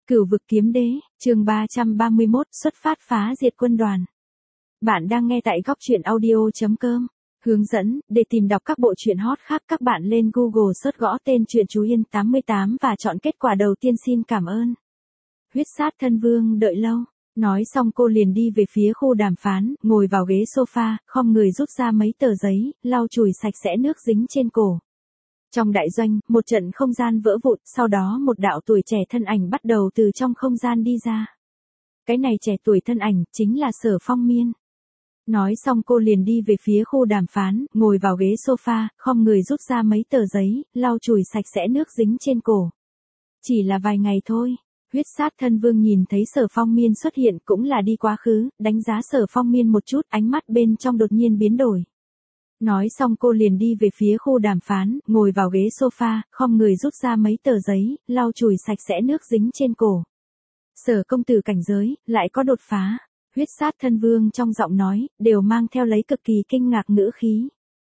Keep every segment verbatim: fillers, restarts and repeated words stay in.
Cửu vực kiếm đế, chương ba trăm ba mươi mốt, xuất phát phá diệt quân đoàn. Bạn đang nghe tại góc truyện audio chấm com. Hướng dẫn, để tìm đọc các bộ truyện hot khác các bạn lên Google search gõ tên truyện Chú Yên tám mươi tám và chọn kết quả đầu tiên. Xin cảm ơn. Huyết sát thân vương đợi lâu. Nói xong cô liền đi về phía khu đàm phán, ngồi vào ghế sofa, khom người rút ra mấy tờ giấy, lau chùi sạch sẽ nước dính trên cổ. Trong đại doanh, một trận không gian vỡ vụn, sau đó một đạo tuổi trẻ thân ảnh bắt đầu từ trong không gian đi ra. Cái này trẻ tuổi thân ảnh, chính là Sở Phong Miên. Nói xong cô liền đi về phía khu đàm phán, ngồi vào ghế sofa, khom người rút ra mấy tờ giấy, lau chùi sạch sẽ nước dính trên cổ. Chỉ là vài ngày thôi. Huyết sát thân vương nhìn thấy Sở Phong Miên xuất hiện cũng là đi quá khứ, đánh giá Sở Phong Miên một chút, ánh mắt bên trong đột nhiên biến đổi. Nói xong cô liền đi về phía khu đàm phán, ngồi vào ghế sofa, khom người rút ra mấy tờ giấy, lau chùi sạch sẽ nước dính trên cổ. Sở công tử cảnh giới, lại có đột phá. Huyết sát thân vương trong giọng nói, đều mang theo lấy cực kỳ kinh ngạc ngữ khí.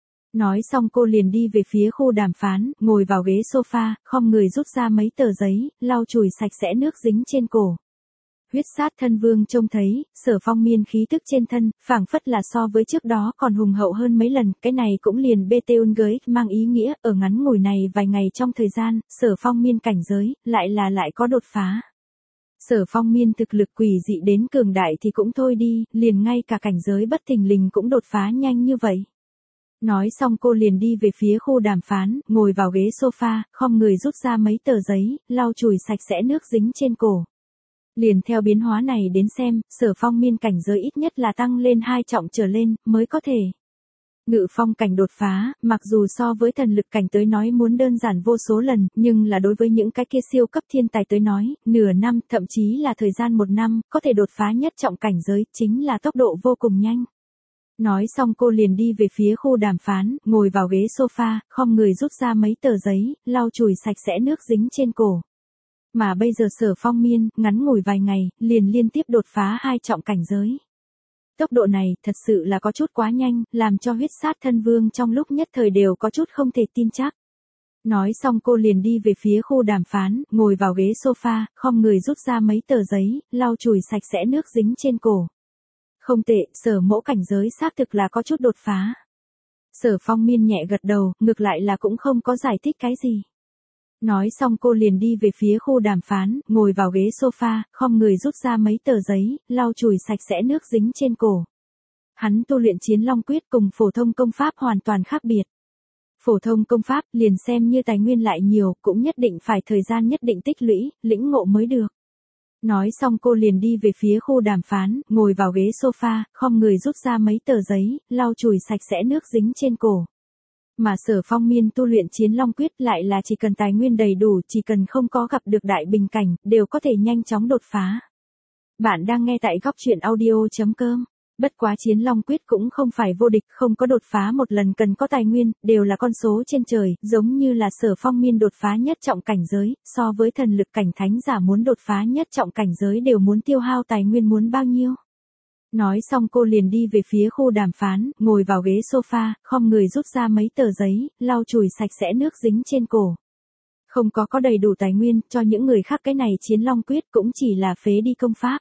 Nói xong cô liền đi về phía khu đàm phán, ngồi vào ghế sofa, khom người rút ra mấy tờ giấy, lau chùi sạch sẽ nước dính trên cổ. Huyết sát thân vương trông thấy, Sở Phong Miên khí tức trên thân, phảng phất là so với trước đó còn hùng hậu hơn mấy lần, cái này cũng liền bê tê ôn gới, mang ý nghĩa, ở ngắn ngủi này vài ngày trong thời gian, Sở Phong Miên cảnh giới, lại là lại có đột phá. Sở Phong Miên thực lực quỷ dị đến cường đại thì cũng thôi đi, liền ngay cả cảnh giới bất thình lình cũng đột phá nhanh như vậy. Nói xong cô liền đi về phía khu đàm phán, ngồi vào ghế sofa, khom người rút ra mấy tờ giấy, lau chùi sạch sẽ nước dính trên cổ. Liền theo biến hóa này đến xem, Sở Phong Miên cảnh giới ít nhất là tăng lên hai trọng trở lên, mới có thể. Ngự phong cảnh đột phá, mặc dù so với thần lực cảnh tới nói muốn đơn giản vô số lần, nhưng là đối với những cái kia siêu cấp thiên tài tới nói, nửa năm, thậm chí là thời gian một năm, có thể đột phá nhất trọng cảnh giới, chính là tốc độ vô cùng nhanh. Nói xong cô liền đi về phía khu đàm phán, ngồi vào ghế sofa, khom người rút ra mấy tờ giấy, lau chùi sạch sẽ nước dính trên cổ. Mà bây giờ Sở Phong Miên, ngắn ngủi vài ngày, liền liên tiếp đột phá hai trọng cảnh giới. Tốc độ này, thật sự là có chút quá nhanh, làm cho huyết sát thân vương trong lúc nhất thời đều có chút không thể tin chắc. Nói xong cô liền đi về phía khu đàm phán, ngồi vào ghế sofa, khom người rút ra mấy tờ giấy, lau chùi sạch sẽ nước dính trên cổ. Không tệ, Sở mẫu cảnh giới xác thực là có chút đột phá. Sở Phong Miên nhẹ gật đầu, ngược lại là cũng không có giải thích cái gì. Nói xong cô liền đi về phía khu đàm phán, ngồi vào ghế sofa, khom người rút ra mấy tờ giấy, lau chùi sạch sẽ nước dính trên cổ. Hắn tu luyện Chiến Long Quyết cùng phổ thông công pháp hoàn toàn khác biệt. Phổ thông công pháp liền xem như tài nguyên lại nhiều, cũng nhất định phải thời gian nhất định tích lũy, lĩnh ngộ mới được. Nói xong cô liền đi về phía khu đàm phán, ngồi vào ghế sofa, khom người rút ra mấy tờ giấy, lau chùi sạch sẽ nước dính trên cổ. Mà Sở Phong Miên tu luyện Chiến Long Quyết lại là chỉ cần tài nguyên đầy đủ, chỉ cần không có gặp được đại bình cảnh, đều có thể nhanh chóng đột phá. Bạn đang nghe tại góc truyện audio chấm com. Bất quá Chiến Long Quyết cũng không phải vô địch, không có đột phá một lần cần có tài nguyên, đều là con số trên trời, giống như là Sở Phong Miên đột phá nhất trọng cảnh giới, so với thần lực cảnh thánh giả muốn đột phá nhất trọng cảnh giới đều muốn tiêu hao tài nguyên muốn bao nhiêu. Nói xong cô liền đi về phía khu đàm phán, ngồi vào ghế sofa, khom người rút ra mấy tờ giấy, lau chùi sạch sẽ nước dính trên cổ. Không có có đầy đủ tài nguyên, cho những người khác cái này Chiến Long Quyết cũng chỉ là phế đi công pháp.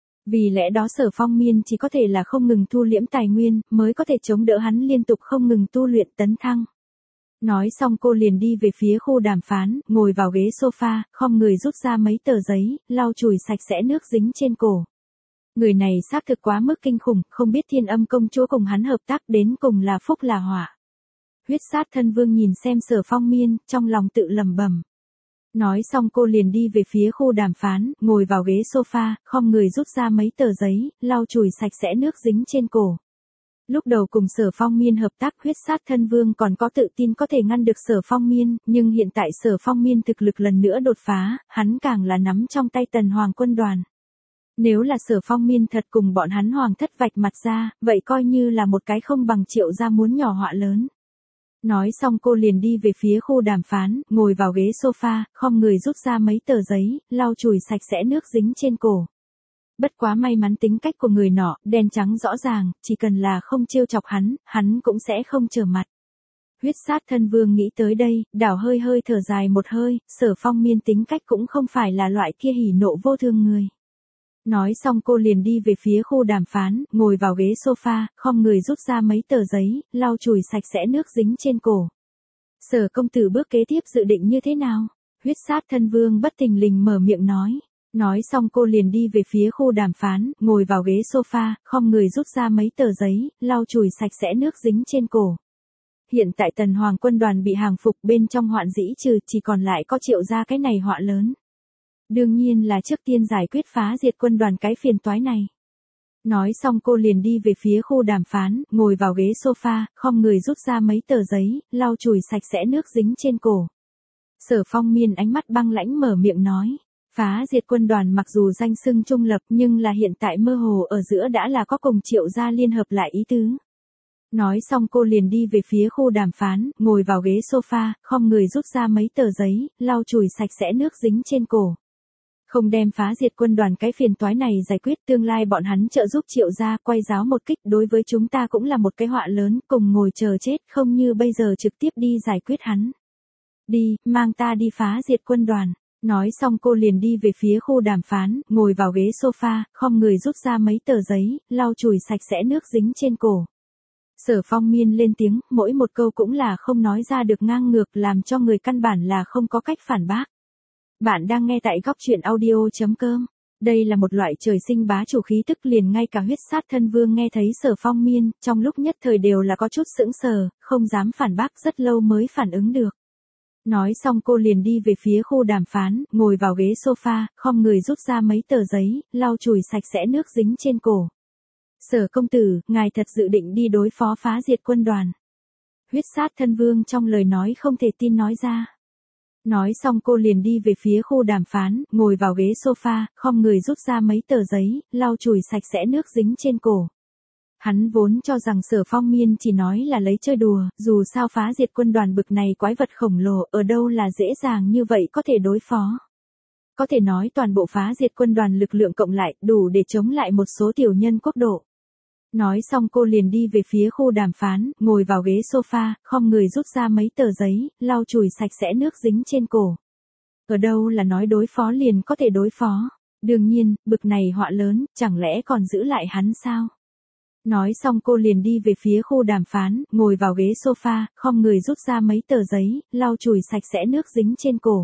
Vì lẽ đó Sở Phong Miên chỉ có thể là không ngừng thu liễm tài nguyên, mới có thể chống đỡ hắn liên tục không ngừng tu luyện tấn thăng. Nói xong cô liền đi về phía khu đàm phán, ngồi vào ghế sofa, khom người rút ra mấy tờ giấy, lau chùi sạch sẽ nước dính trên cổ. Người này xác thực quá mức kinh khủng, không biết Thiên Âm công chúa cùng hắn hợp tác đến cùng là phúc là họa. Huyết sát thân vương nhìn xem Sở Phong Miên, trong lòng tự lẩm bẩm. Nói xong cô liền đi về phía khu đàm phán, ngồi vào ghế sofa, khom người rút ra mấy tờ giấy, lau chùi sạch sẽ nước dính trên cổ. Lúc đầu cùng Sở Phong Miên hợp tác huyết sát thân vương còn có tự tin có thể ngăn được Sở Phong Miên, nhưng hiện tại Sở Phong Miên thực lực lần nữa đột phá, hắn càng là nắm trong tay Tần Hoàng quân đoàn. Nếu là Sở Phong Miên thật cùng bọn hắn hoàng thất vạch mặt ra, vậy coi như là một cái không bằng Triệu gia muốn nhỏ họa lớn. Nói xong cô liền đi về phía khu đàm phán, ngồi vào ghế sofa, khom người rút ra mấy tờ giấy, lau chùi sạch sẽ nước dính trên cổ. Bất quá may mắn tính cách của người nọ, đen trắng rõ ràng, chỉ cần là không trêu chọc hắn, hắn cũng sẽ không trở mặt. Huyết sát thân vương nghĩ tới đây, đảo hơi hơi thở dài một hơi, Sở Phong Miên tính cách cũng không phải là loại kia hỉ nộ vô thương người. Nói xong cô liền đi về phía khu đàm phán, ngồi vào ghế sofa, khom người rút ra mấy tờ giấy, lau chùi sạch sẽ nước dính trên cổ. Sở công tử bước kế tiếp dự định như thế nào? Huyết sát thân vương bất thình lình mở miệng nói. Nói xong cô liền đi về phía khu đàm phán, ngồi vào ghế sofa, khom người rút ra mấy tờ giấy, lau chùi sạch sẽ nước dính trên cổ. Hiện tại Tần Hoàng quân đoàn bị hàng phục, bên trong hoạn dĩ trừ, chỉ còn lại có Triệu gia cái này họa lớn. Đương nhiên là trước tiên giải quyết phá diệt quân đoàn cái phiền toái này. Nói xong cô liền đi về phía khu đàm phán, ngồi vào ghế sofa, khom người rút ra mấy tờ giấy, lau chùi sạch sẽ nước dính trên cổ. Sở Phong Miên ánh mắt băng lãnh mở miệng nói. Phá diệt quân đoàn mặc dù danh xưng trung lập nhưng là hiện tại mơ hồ ở giữa đã là có cùng Triệu gia liên hợp lại ý tứ. Nói xong cô liền đi về phía khu đàm phán, ngồi vào ghế sofa, khom người rút ra mấy tờ giấy, lau chùi sạch sẽ nước dính trên cổ. Không đem phá diệt quân đoàn cái phiền toái này giải quyết, tương lai bọn hắn trợ giúp Triệu gia quay giáo một kích, đối với chúng ta cũng là một cái họa lớn, cùng ngồi chờ chết, không như bây giờ trực tiếp đi giải quyết hắn. Đi, mang ta đi phá diệt quân đoàn. Nói xong cô liền đi về phía khu đàm phán, ngồi vào ghế sofa, khom người rút ra mấy tờ giấy, lau chùi sạch sẽ nước dính trên cổ. Sở Phong Miên lên tiếng, mỗi một câu cũng là không nói ra được ngang ngược, làm cho người căn bản là không có cách phản bác. Bạn đang nghe tại góc truyện audio chấm com. Đây là một loại trời sinh bá chủ khí tức, liền ngay cả huyết sát thân vương nghe thấy Sở Phong Miên, trong lúc nhất thời đều là có chút sững sờ, không dám phản bác, rất lâu mới phản ứng được. Nói xong cô liền đi về phía khu đàm phán, ngồi vào ghế sofa, khom người rút ra mấy tờ giấy, lau chùi sạch sẽ nước dính trên cổ. Sở công tử, ngài thật dự định đi đối phó phá diệt quân đoàn. Huyết sát thân vương trong lời nói không thể tin nói ra. Nói xong cô liền đi về phía khu đàm phán, ngồi vào ghế sofa, khom người rút ra mấy tờ giấy, lau chùi sạch sẽ nước dính trên cổ. Hắn vốn cho rằng Sở Phong Miên chỉ nói là lấy chơi đùa, dù sao phá diệt quân đoàn bực này quái vật khổng lồ ở đâu là dễ dàng như vậy có thể đối phó. Có thể nói toàn bộ phá diệt quân đoàn lực lượng cộng lại đủ để chống lại một số tiểu nhân quốc độ. Nói xong cô liền đi về phía khu đàm phán, ngồi vào ghế sofa, khom người rút ra mấy tờ giấy, lau chùi sạch sẽ nước dính trên cổ. Ở đâu là nói đối phó liền có thể đối phó. Đương nhiên, bực này họa lớn, chẳng lẽ còn giữ lại hắn sao? Nói xong cô liền đi về phía khu đàm phán, ngồi vào ghế sofa, khom người rút ra mấy tờ giấy, lau chùi sạch sẽ nước dính trên cổ.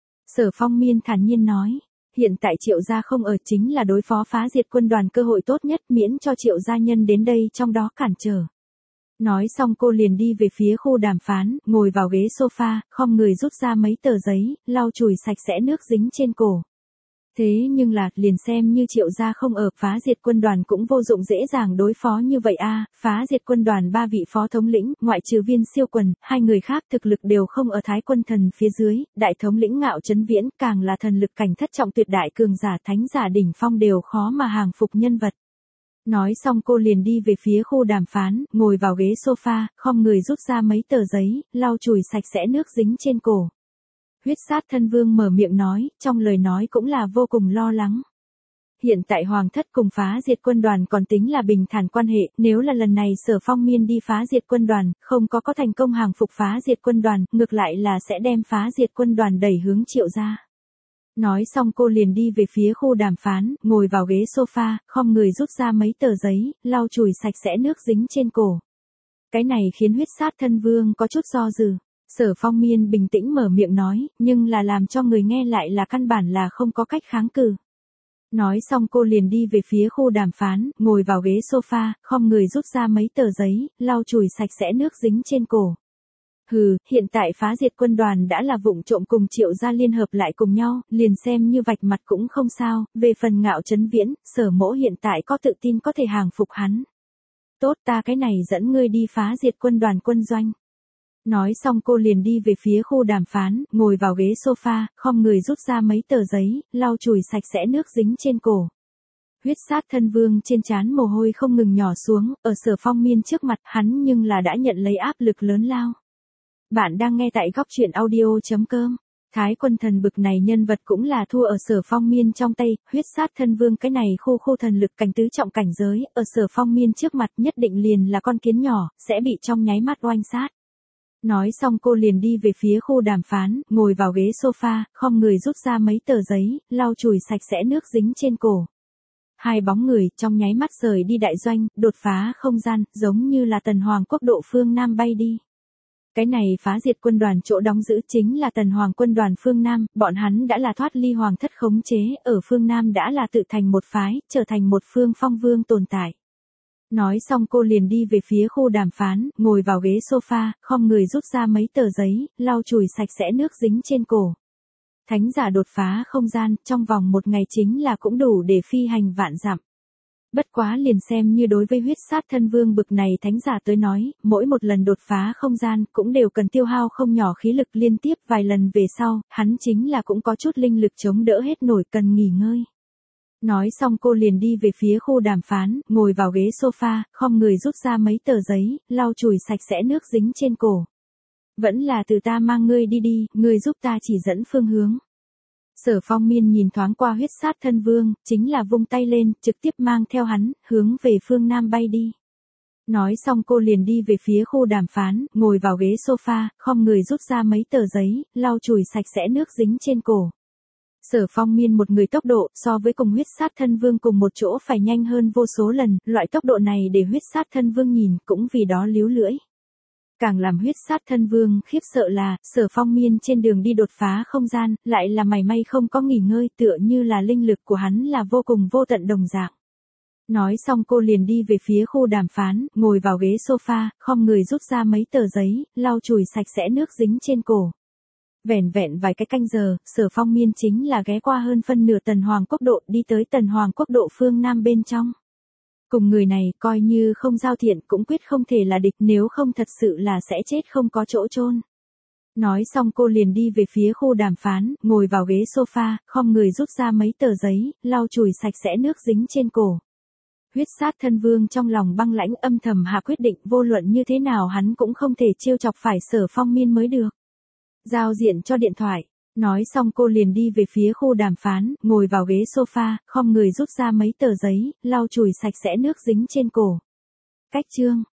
Sở Phong Miên thản nhiên nói. Hiện tại Triệu gia không ở, chính là đối phó phá diệt quân đoàn cơ hội tốt nhất, miễn cho Triệu gia nhân đến đây trong đó cản trở. Nói xong cô liền đi về phía khu đàm phán, ngồi vào ghế sofa, khom người rút ra mấy tờ giấy, lau chùi sạch sẽ nước dính trên cổ. Thế nhưng là, liền xem như Triệu gia không ở, phá diệt quân đoàn cũng vô dụng dễ dàng đối phó như vậy a. Phá diệt quân đoàn ba vị phó thống lĩnh, ngoại trừ Viên Siêu Quần, hai người khác thực lực đều không ở Thái quân thần phía dưới, đại thống lĩnh Ngạo Chấn Viễn, càng là thần lực cảnh thất trọng tuyệt đại cường giả, thánh giả đỉnh phong đều khó mà hàng phục nhân vật. Nói xong cô liền đi về phía khu đàm phán, ngồi vào ghế sofa, khom người rút ra mấy tờ giấy, lau chùi sạch sẽ nước dính trên cổ. Huyết sát thân vương mở miệng nói, trong lời nói cũng là vô cùng lo lắng. Hiện tại hoàng thất cùng phá diệt quân đoàn còn tính là bình thản quan hệ, nếu là lần này Sở Phong Miên đi phá diệt quân đoàn, không có có thành công hàng phục phá diệt quân đoàn, ngược lại là sẽ đem phá diệt quân đoàn đẩy hướng Triệu gia. Nói xong cô liền đi về phía khu đàm phán, ngồi vào ghế sofa, khom người rút ra mấy tờ giấy, lau chùi sạch sẽ nước dính trên cổ. Cái này khiến huyết sát thân vương có chút do dự. Sở Phong Miên bình tĩnh mở miệng nói, nhưng là làm cho người nghe lại là căn bản là không có cách kháng cự. Nói xong cô liền đi về phía khu đàm phán, ngồi vào ghế sofa, khom người rút ra mấy tờ giấy, lau chùi sạch sẽ nước dính trên cổ. Hừ, hiện tại phá diệt quân đoàn đã là vụng trộm cùng Triệu gia liên hợp lại cùng nhau, liền xem như vạch mặt cũng không sao, về phần Ngạo Chấn Viễn, Sở mỗ hiện tại có tự tin có thể hàng phục hắn. Tốt, ta cái này dẫn ngươi đi phá diệt quân đoàn quân doanh. Nói xong cô liền đi về phía khu đàm phán, ngồi vào ghế sofa, khom người rút ra mấy tờ giấy, lau chùi sạch sẽ nước dính trên cổ. Huyết sát thân vương trên trán mồ hôi không ngừng nhỏ xuống, ở Sở Phong Miên trước mặt hắn nhưng là đã nhận lấy áp lực lớn lao. Bạn đang nghe tại góc truyện audio chấm com. Thái quân thần bực này nhân vật cũng là thua ở Sở Phong Miên trong tay, huyết sát thân vương cái này khu khu thần lực cảnh tứ trọng cảnh giới, ở Sở Phong Miên trước mặt nhất định liền là con kiến nhỏ, sẽ bị trong nháy mắt oanh sát. Nói xong cô liền đi về phía khu đàm phán, ngồi vào ghế sofa, khom người rút ra mấy tờ giấy, lau chùi sạch sẽ nước dính trên cổ. Hai bóng người trong nháy mắt rời đi đại doanh, đột phá không gian, giống như là Tần Hoàng quốc độ phương Nam bay đi. Cái này phá diệt quân đoàn chỗ đóng giữ chính là Tần Hoàng quân đoàn phương Nam, bọn hắn đã là thoát ly hoàng thất khống chế, ở phương Nam đã là tự thành một phái, trở thành một phương phong vương tồn tại. Nói xong cô liền đi về phía khu đàm phán, ngồi vào ghế sofa, khom người rút ra mấy tờ giấy, lau chùi sạch sẽ nước dính trên cổ. Thánh giả đột phá không gian, trong vòng một ngày chính là cũng đủ để phi hành vạn dặm. Bất quá liền xem như đối với huyết sát thân vương bực này thánh giả tới nói, mỗi một lần đột phá không gian cũng đều cần tiêu hao không nhỏ khí lực liên tiếp vài lần về sau, hắn chính là cũng có chút linh lực chống đỡ hết nổi cần nghỉ ngơi. Nói xong cô liền đi về phía khu đàm phán, ngồi vào ghế sofa, khom người rút ra mấy tờ giấy, lau chùi sạch sẽ nước dính trên cổ. Vẫn là từ ta mang ngươi đi đi, ngươi giúp ta chỉ dẫn phương hướng. Sở Phong Miên nhìn thoáng qua huyết sát thân vương, chính là vung tay lên, trực tiếp mang theo hắn, hướng về phương Nam bay đi. Nói xong cô liền đi về phía khu đàm phán, ngồi vào ghế sofa, khom người rút ra mấy tờ giấy, lau chùi sạch sẽ nước dính trên cổ. Sở Phong Miên một người tốc độ so với cùng huyết sát thân vương cùng một chỗ phải nhanh hơn vô số lần, loại tốc độ này để huyết sát thân vương nhìn cũng vì đó líu lưỡi. Càng làm huyết sát thân vương khiếp sợ là, Sở Phong Miên trên đường đi đột phá không gian, lại là mảy may không có nghỉ ngơi tựa như là linh lực của hắn là vô cùng vô tận đồng dạng. Nói xong cô liền đi về phía khu đàm phán, ngồi vào ghế sofa, khom người rút ra mấy tờ giấy, lau chùi sạch sẽ nước dính trên cổ. Vẻn vẹn vài cái canh giờ, Sở Phong Miên chính là ghé qua hơn phân nửa Tần Hoàng quốc độ đi tới Tần Hoàng quốc độ phương Nam bên trong. Cùng người này coi như không giao thiện cũng quyết không thể là địch nếu không thật sự là sẽ chết không có chỗ chôn. Nói xong cô liền đi về phía khu đàm phán, ngồi vào ghế sofa, khom người rút ra mấy tờ giấy, lau chùi sạch sẽ nước dính trên cổ. Huyết sát thân vương trong lòng băng lãnh âm thầm hạ quyết định vô luận như thế nào hắn cũng không thể trêu chọc phải Sở Phong Miên mới được. Giao diện cho điện thoại. Nói xong cô liền đi về phía khu đàm phán, ngồi vào ghế sofa, khom người rút ra mấy tờ giấy, lau chùi sạch sẽ nước dính trên cổ. Cách chương.